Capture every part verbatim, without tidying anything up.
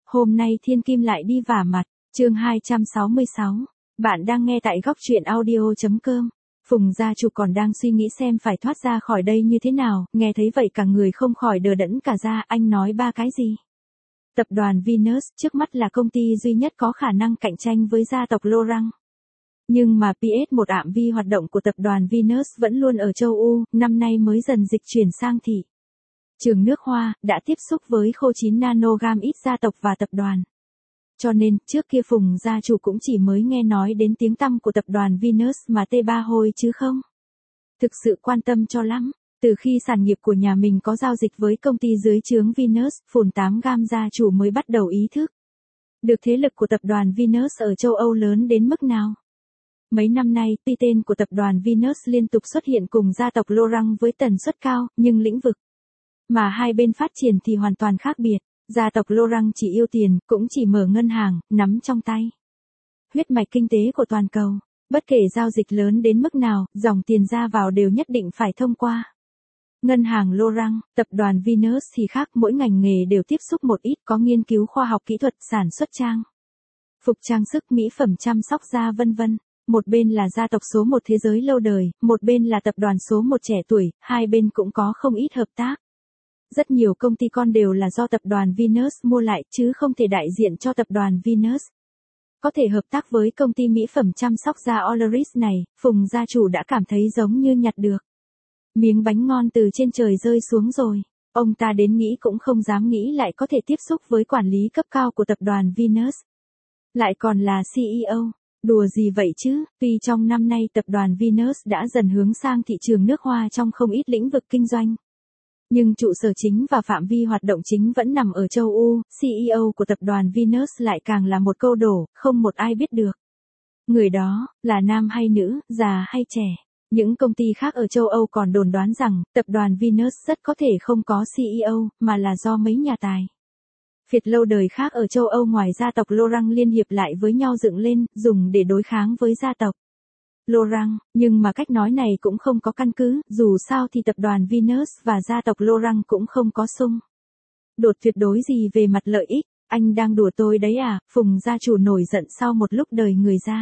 Hôm nay Thiên Kim lại đi vả mặt, chương hai trăm sáu mươi sáu. Bạn đang nghe tại góc truyện audio.com. Phùng gia chủ còn đang suy nghĩ xem phải thoát ra khỏi đây như thế nào, nghe thấy vậy cả người không khỏi đờ đẫn cả ra. Anh nói ba cái gì? Tập đoàn Venus trước mắt là công ty duy nhất có khả năng cạnh tranh với gia tộc Laurent. Nhưng mà pê ét một ạm vi hoạt động của tập đoàn Venus vẫn luôn ở châu Âu, năm nay mới dần dịch chuyển sang thị trường nước Hoa, đã tiếp xúc với khô chín nanogam ít gia tộc và tập đoàn. Cho nên, trước kia Phùng gia chủ cũng chỉ mới nghe nói đến tiếng tăm của tập đoàn Venus mà tê ba hôi chứ không thực sự quan tâm cho lắm. Từ khi sản nghiệp của nhà mình có giao dịch với công ty dưới trướng Venus, Phùng tám gam gia chủ mới bắt đầu ý thức được thế lực của tập đoàn Venus ở châu Âu lớn đến mức nào. Mấy năm nay, tuy tên của tập đoàn Venus liên tục xuất hiện cùng gia tộc Laurent với tần suất cao, nhưng lĩnh vực mà hai bên phát triển thì hoàn toàn khác biệt. Gia tộc Laurent chỉ yêu tiền, cũng chỉ mở ngân hàng, nắm trong tay huyết mạch kinh tế của toàn cầu. Bất kể giao dịch lớn đến mức nào, dòng tiền ra vào đều nhất định phải thông qua ngân hàng Laurent. Tập đoàn Venus thì khác, mỗi ngành nghề đều tiếp xúc một ít, có nghiên cứu khoa học kỹ thuật, sản xuất trang phục trang sức, mỹ phẩm, chăm sóc da vân vân. Một bên là gia tộc số một thế giới lâu đời, một bên là tập đoàn số một trẻ tuổi, hai bên cũng có không ít hợp tác. Rất nhiều công ty con đều là do tập đoàn Venus mua lại, chứ không thể đại diện cho tập đoàn Venus. Có thể hợp tác với công ty mỹ phẩm chăm sóc da Olaris này, Phùng gia chủ đã cảm thấy giống như nhặt được miếng bánh ngon từ trên trời rơi xuống rồi. Ông ta đến nghĩ cũng không dám nghĩ lại có thể tiếp xúc với quản lý cấp cao của tập đoàn Venus. Lại còn là xê e ô. Đùa gì vậy chứ, tuy trong năm nay tập đoàn Venus đã dần hướng sang thị trường nước Hoa trong không ít lĩnh vực kinh doanh. Nhưng trụ sở chính và phạm vi hoạt động chính vẫn nằm ở châu Âu, xê e ô của tập đoàn Venus lại càng là một câu đổ, không một ai biết được người đó là nam hay nữ, già hay trẻ. Những công ty khác ở châu Âu còn đồn đoán rằng, tập đoàn Venus rất có thể không có xê e ô, mà là do mấy nhà tài phiệt lâu đời khác ở châu Âu ngoài gia tộc Laurent liên hiệp lại với nhau dựng lên, dùng để đối kháng với gia tộc Laurent. Nhưng mà cách nói này cũng không có căn cứ, dù sao thì tập đoàn Venus và gia tộc Laurent cũng không có xung đột tuyệt đối gì về mặt lợi ích. Anh đang đùa tôi đấy à? Phùng gia chủ nổi giận sau một lúc đời người ra.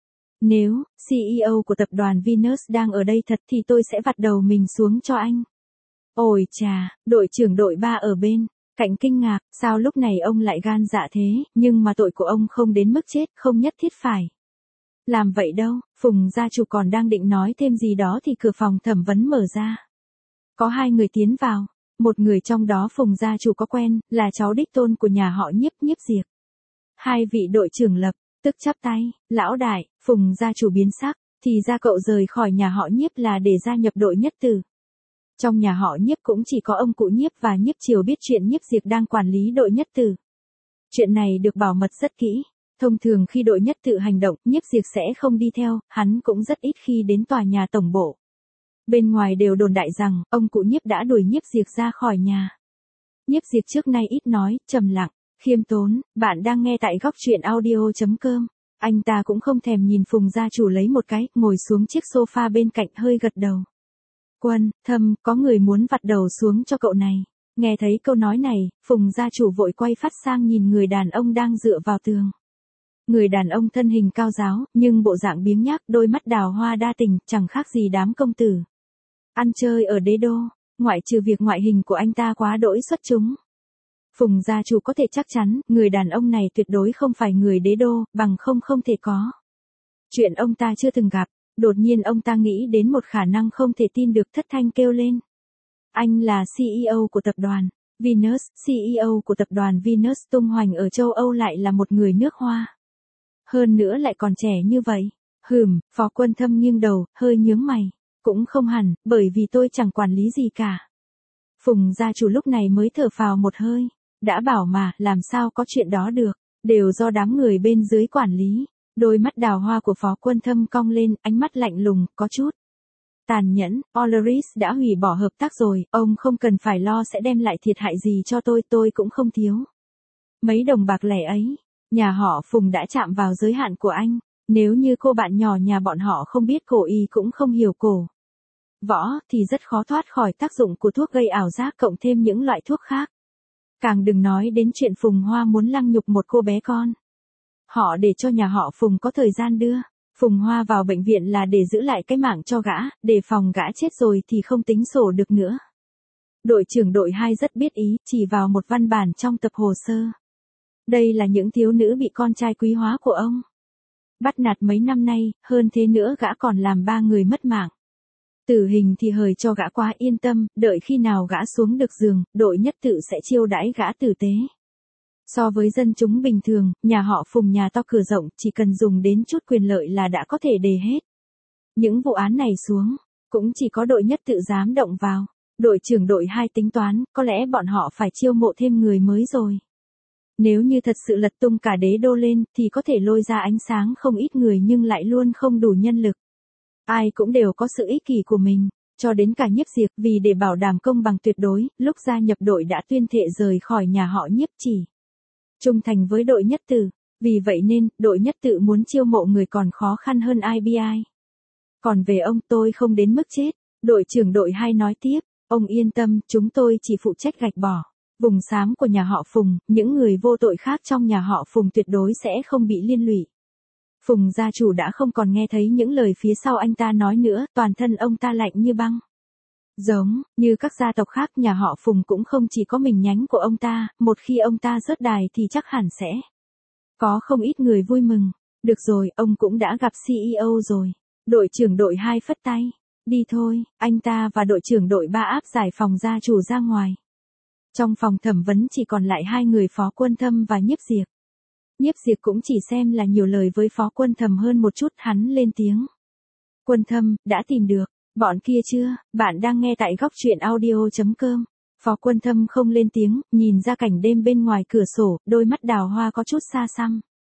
Nếu xê e ô của tập đoàn Venus đang ở đây thật thì tôi sẽ vặt đầu mình xuống cho anh. Ôi chà, đội trưởng đội ba ở bên cạnh kinh ngạc, sao lúc này ông lại gan dạ thế, nhưng mà tội của ông không đến mức chết, không nhất thiết phải làm vậy đâu. Phùng gia chủ còn đang định nói thêm gì đó thì cửa phòng thẩm vấn mở ra. Có hai người tiến vào, một người trong đó Phùng gia chủ có quen, là cháu đích tôn của nhà họ Nhiếp, Nhiếp Diệp. Hai vị đội trưởng lập tức chắp tay, lão đại. Phùng gia chủ biến sắc, thì ra cậu rời khỏi nhà họ Nhiếp là để gia nhập đội Nhất Tử. Trong nhà họ Nhiếp cũng chỉ có ông cụ Nhiếp và Nhiếp Triều biết chuyện Nhiếp Diệp đang quản lý đội Nhất Tử. Chuyện này được bảo mật rất kỹ. Thông thường khi đội Nhất Tử hành động, Nhiếp Diệp sẽ không đi theo, hắn cũng rất ít khi đến tòa nhà tổng bộ. Bên ngoài đều đồn đại rằng, ông cụ Nhiếp đã đuổi Nhiếp Diệp ra khỏi nhà. Nhiếp Diệp trước nay ít nói, trầm lặng, khiêm tốn. Bạn đang nghe tại góc truyện audio.com. Anh ta cũng không thèm nhìn Phùng gia chủ lấy một cái, ngồi xuống chiếc sofa bên cạnh hơi gật đầu. Quân, Thâm, có người muốn vặt đầu xuống cho cậu này. Nghe thấy câu nói này, Phùng gia chủ vội quay phát sang nhìn người đàn ông đang dựa vào tường. Người đàn ông thân hình cao ráo, nhưng bộ dạng biếng nhác, đôi mắt đào hoa đa tình, chẳng khác gì đám công tử ăn chơi ở đế đô, ngoại trừ việc ngoại hình của anh ta quá đỗi xuất chúng. Phùng gia chủ có thể chắc chắn, người đàn ông này tuyệt đối không phải người đế đô, bằng không không thể có chuyện ông ta chưa từng gặp. Đột nhiên ông ta nghĩ đến một khả năng không thể tin được, thất thanh kêu lên. Anh là xê e ô của tập đoàn Venus, xê e ô của tập đoàn Venus tung hoành ở châu Âu lại là một người nước Hoa. Hơn nữa lại còn trẻ như vậy. Hừm, Phó Quân Thâm nghiêng đầu, hơi nhướng mày. Cũng không hẳn, bởi vì tôi chẳng quản lý gì cả. Phùng gia chủ lúc này mới thở phào một hơi. Đã bảo mà, làm sao có chuyện đó được, đều do đám người bên dưới quản lý. Đôi mắt đào hoa của Phó Quân Thâm cong lên, ánh mắt lạnh lùng, có chút tàn nhẫn. Olaris đã hủy bỏ hợp tác rồi, ông không cần phải lo sẽ đem lại thiệt hại gì cho tôi, tôi cũng không thiếu mấy đồng bạc lẻ ấy. Nhà họ Phùng đã chạm vào giới hạn của anh. Nếu như cô bạn nhỏ nhà bọn họ không biết cổ y cũng không hiểu cổ võ, thì rất khó thoát khỏi tác dụng của thuốc gây ảo giác cộng thêm những loại thuốc khác. Càng đừng nói đến chuyện Phùng Hoa muốn lăng nhục một cô bé con. Họ để cho nhà họ Phùng có thời gian đưa Phùng Hoa vào bệnh viện là để giữ lại cái mạng cho gã, để phòng gã chết rồi thì không tính sổ được nữa. Đội trưởng đội hai rất biết ý, chỉ vào một văn bản trong tập hồ sơ. Đây là những thiếu nữ bị con trai quý hóa của ông bắt nạt mấy năm nay, hơn thế nữa gã còn làm ba người mất mạng. Tử hình thì hời cho gã quá yên tâm, đợi khi nào gã xuống được giường, đội nhất tự sẽ chiêu đãi gã tử tế. So với dân chúng bình thường, nhà họ Phùng nhà to cửa rộng, chỉ cần dùng đến chút quyền lợi là đã có thể đề hết. Những vụ án này xuống, cũng chỉ có đội nhất tự dám động vào. Đội trưởng đội hai tính toán, có lẽ bọn họ phải chiêu mộ thêm người mới rồi. Nếu như thật sự lật tung cả đế đô lên, thì có thể lôi ra ánh sáng không ít người nhưng lại luôn không đủ nhân lực. Ai cũng đều có sự ích kỷ của mình, cho đến cả Nhiếp Diệp, vì để bảo đảm công bằng tuyệt đối, lúc gia nhập đội đã tuyên thệ rời khỏi nhà họ Nhiếp chỉ trung thành với đội nhất tự. Vì vậy nên, đội nhất tự muốn chiêu mộ người còn khó khăn hơn i bê i. Còn về ông, tôi không đến mức chết. Đội trưởng đội hai nói tiếp, ông yên tâm, chúng tôi chỉ phụ trách gạch bỏ vùng xám của nhà họ Phùng, những người vô tội khác trong nhà họ Phùng tuyệt đối sẽ không bị liên lụy. Phùng gia chủ đã không còn nghe thấy những lời phía sau anh ta nói nữa, toàn thân ông ta lạnh như băng. Giống như các gia tộc khác, nhà họ Phùng cũng không chỉ có mình nhánh của ông ta, một khi ông ta rớt đài thì chắc hẳn sẽ có không ít người vui mừng. Được rồi, ông cũng đã gặp xê e ô rồi. Đội trưởng đội hai phất tay. Đi thôi, anh ta và đội trưởng đội ba áp giải phòng gia chủ ra ngoài. Trong phòng thẩm vấn chỉ còn lại hai người Phó Quân Thâm và Nhiếp Diệp. Nhiếp Diệp cũng chỉ xem là nhiều lời với Phó Quân Thâm hơn một chút, hắn lên tiếng. Quân Thâm, đã tìm được bọn kia chưa? Bạn đang nghe tại góc truyện audio chấm com. Phó Quân Thâm không lên tiếng, nhìn ra cảnh đêm bên ngoài cửa sổ, đôi mắt đào hoa có chút xa xăm.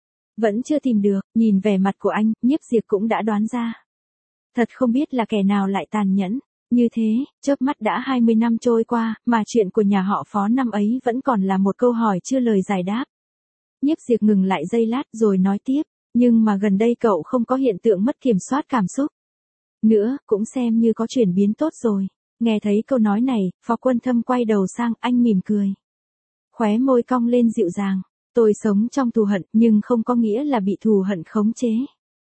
Vẫn chưa tìm được, nhìn vẻ mặt của anh, Nhiếp Diệp cũng đã đoán ra. Thật không biết là kẻ nào lại tàn nhẫn như thế, chớp mắt đã hai mươi năm trôi qua, mà chuyện của nhà họ Phó năm ấy vẫn còn là một câu hỏi chưa lời giải đáp. Nhiếp Diệp ngừng lại giây lát rồi nói tiếp, nhưng mà gần đây cậu không có hiện tượng mất kiểm soát cảm xúc nữa, cũng xem như có chuyển biến tốt rồi. Nghe thấy câu nói này, Phó Quân Thâm quay đầu sang, anh mỉm cười. Khóe môi cong lên dịu dàng, tôi sống trong thù hận nhưng không có nghĩa là bị thù hận khống chế.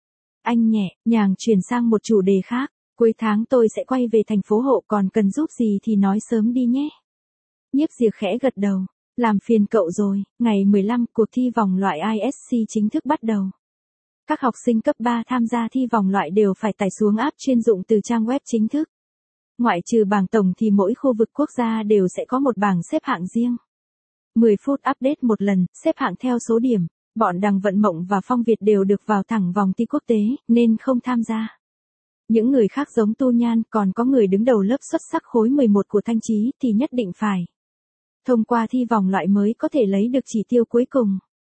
Anh nhẹ nhàng chuyển sang một chủ đề khác, cuối tháng tôi sẽ quay về thành phố Hộ, còn cần giúp gì thì nói sớm đi nhé. Nhiếp Diệp khẽ gật đầu, làm phiền cậu rồi. Ngày mười lăm, cuộc thi vòng loại i ét xê chính thức bắt đầu. Các học sinh cấp ba tham gia thi vòng loại đều phải tải xuống app chuyên dụng từ trang web chính thức. Ngoại trừ bảng tổng thì mỗi khu vực quốc gia đều sẽ có một bảng xếp hạng riêng. mười phút update một lần, xếp hạng theo số điểm. Bọn Đằng Vận Mộng và Phong Việt đều được vào thẳng vòng thi quốc tế, nên không tham gia. Những người khác giống Tu Nhan, còn có người đứng đầu lớp xuất sắc khối mười một của Thanh Chí thì nhất định phải thông qua thi vòng loại mới có thể lấy được chỉ tiêu cuối cùng.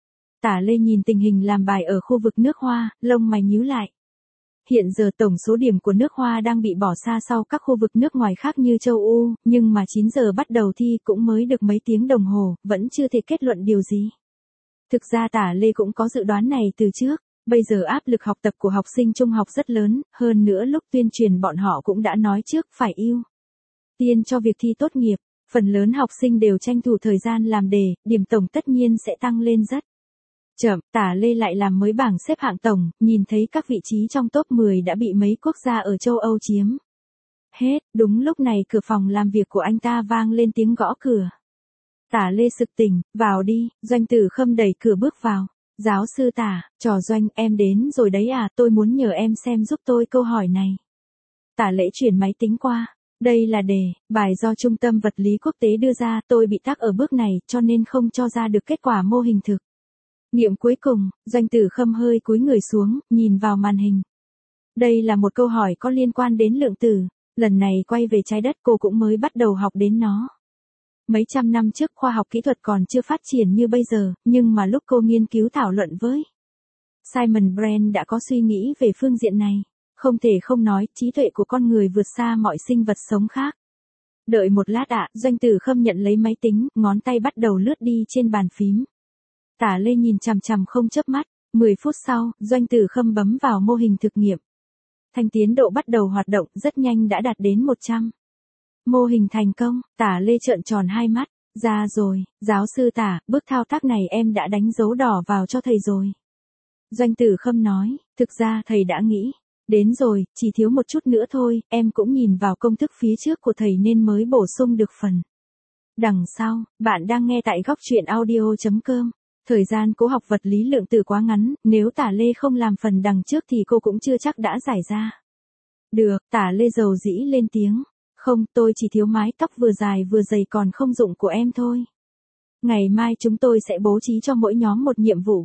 Tả Lê nhìn tình hình làm bài ở khu vực nước Hoa, lông mày nhíu lại. Hiện giờ tổng số điểm của nước Hoa đang bị bỏ xa sau các khu vực nước ngoài khác như châu Âu, nhưng mà chín giờ bắt đầu thi cũng mới được mấy tiếng đồng hồ, vẫn chưa thể kết luận điều gì. Thực ra Tả Lê cũng có dự đoán này từ trước, bây giờ áp lực học tập của học sinh trung học rất lớn, hơn nữa lúc tuyên truyền bọn họ cũng đã nói trước phải ưu tiên cho việc thi tốt nghiệp, phần lớn học sinh đều tranh thủ thời gian làm đề, điểm tổng tất nhiên sẽ tăng lên rất chậm. Tả Lê lại làm mới bảng xếp hạng tổng, nhìn thấy các vị trí trong top mười đã bị mấy quốc gia ở châu Âu chiếm hết. Đúng lúc này cửa phòng làm việc của anh ta vang lên tiếng gõ cửa. Tả Lê sực tỉnh, vào đi. Doanh Tử Khâm đẩy cửa bước vào. Giáo sư Tả, trò Doanh, em đến rồi đấy à, tôi muốn nhờ em xem giúp tôi câu hỏi này. Tả Lễ chuyển máy tính qua. Đây là đề bài do Trung tâm Vật lý Quốc tế đưa ra, tôi bị tắc ở bước này cho nên không cho ra được kết quả mô hình thực nghiệm cuối cùng. Doanh Tử Khâm hơi cúi người xuống, nhìn vào màn hình. Đây là một câu hỏi có liên quan đến lượng tử. Lần này quay về trái đất cô cũng mới bắt đầu học đến nó. Mấy trăm năm trước khoa học kỹ thuật còn chưa phát triển như bây giờ, nhưng mà lúc cô nghiên cứu thảo luận với Simon Brand đã có suy nghĩ về phương diện này. Không thể không nói, trí tuệ của con người vượt xa mọi sinh vật sống khác. Đợi một lát ạ, Doanh Tử Khâm nhận lấy máy tính, ngón tay bắt đầu lướt đi trên bàn phím. Tả Lê nhìn chằm chằm không chớp mắt. mười phút sau, Doanh Tử Khâm bấm vào mô hình thực nghiệm. Thanh tiến độ bắt đầu hoạt động, rất nhanh đã đạt đến một trăm. Mô hình thành công, Tả Lê trợn tròn hai mắt. Ra rồi, giáo sư Tả, bước thao tác này em đã đánh dấu đỏ vào cho thầy rồi. Doanh Tử Khâm nói, thực ra thầy đã nghĩ. Đến rồi, chỉ thiếu một chút nữa thôi, em cũng nhìn vào công thức phía trước của thầy nên mới bổ sung được phần. Đằng sau, bạn đang nghe tại góc truyện audio.com. Thời gian cô học vật lý lượng tử quá ngắn, nếu Tả Lê không làm phần đằng trước thì cô cũng chưa chắc đã giải ra. Được, Tả Lê dầu dĩ lên tiếng. Không, tôi chỉ thiếu mái tóc vừa dài vừa dày còn không dụng của em thôi. Ngày mai chúng tôi sẽ bố trí cho mỗi nhóm một nhiệm vụ.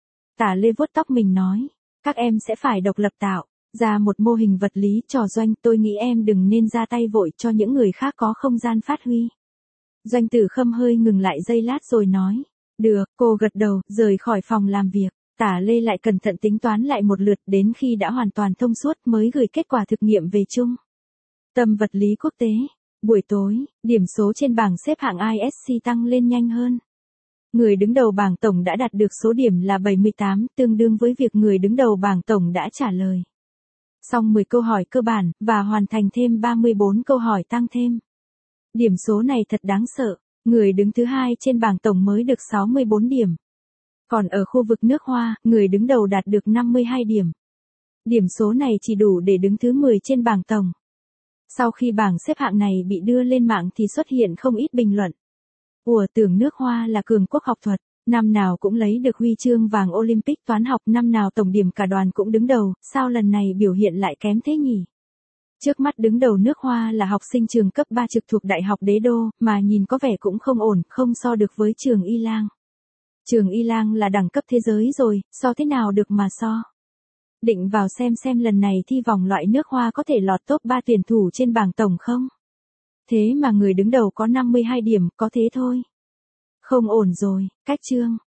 Tả Lê vuốt tóc mình nói, các em sẽ phải độc lập tạo ra một mô hình vật lý trò Doanh, tôi nghĩ em đừng nên ra tay vội cho những người khác có không gian phát huy. Doanh Tử Khâm hơi ngừng lại giây lát rồi nói, được, cô gật đầu, rời khỏi phòng làm việc. Tả Lê lại cẩn thận tính toán lại một lượt, đến khi đã hoàn toàn thông suốt mới gửi kết quả thực nghiệm về chung. Tâm vật lý quốc tế. Buổi tối, điểm số trên bảng xếp hạng i ét xê tăng lên nhanh hơn. Người đứng đầu bảng tổng đã đạt được số điểm là bảy mươi tám, tương đương với việc người đứng đầu bảng tổng đã trả lời xong mười câu hỏi cơ bản, và hoàn thành thêm ba mươi bốn câu hỏi tăng thêm. Điểm số này thật đáng sợ, người đứng thứ hai trên bảng tổng mới được sáu mươi bốn điểm. Còn ở khu vực nước Hoa, người đứng đầu đạt được năm mươi hai điểm. Điểm số này chỉ đủ để đứng thứ mười trên bảng tổng. Sau khi bảng xếp hạng này bị đưa lên mạng thì xuất hiện không ít bình luận. Ủa, tưởng nước Hoa là cường quốc học thuật, năm nào cũng lấy được huy chương vàng Olympic toán học, năm nào tổng điểm cả đoàn cũng đứng đầu, sao lần này biểu hiện lại kém thế nhỉ? Trước mắt đứng đầu nước Hoa là học sinh trường cấp ba trực thuộc Đại học Đế Đô, mà nhìn có vẻ cũng không ổn, không so được với trường Y Lang. Trường Y Lang là đẳng cấp thế giới rồi, so thế nào được mà so? Định vào xem xem lần này thi vòng loại nước Hoa có thể lọt top ba tuyển thủ trên bảng tổng không? Thế mà người đứng đầu có năm mươi hai điểm, có thế thôi. Không ổn rồi, cách chương.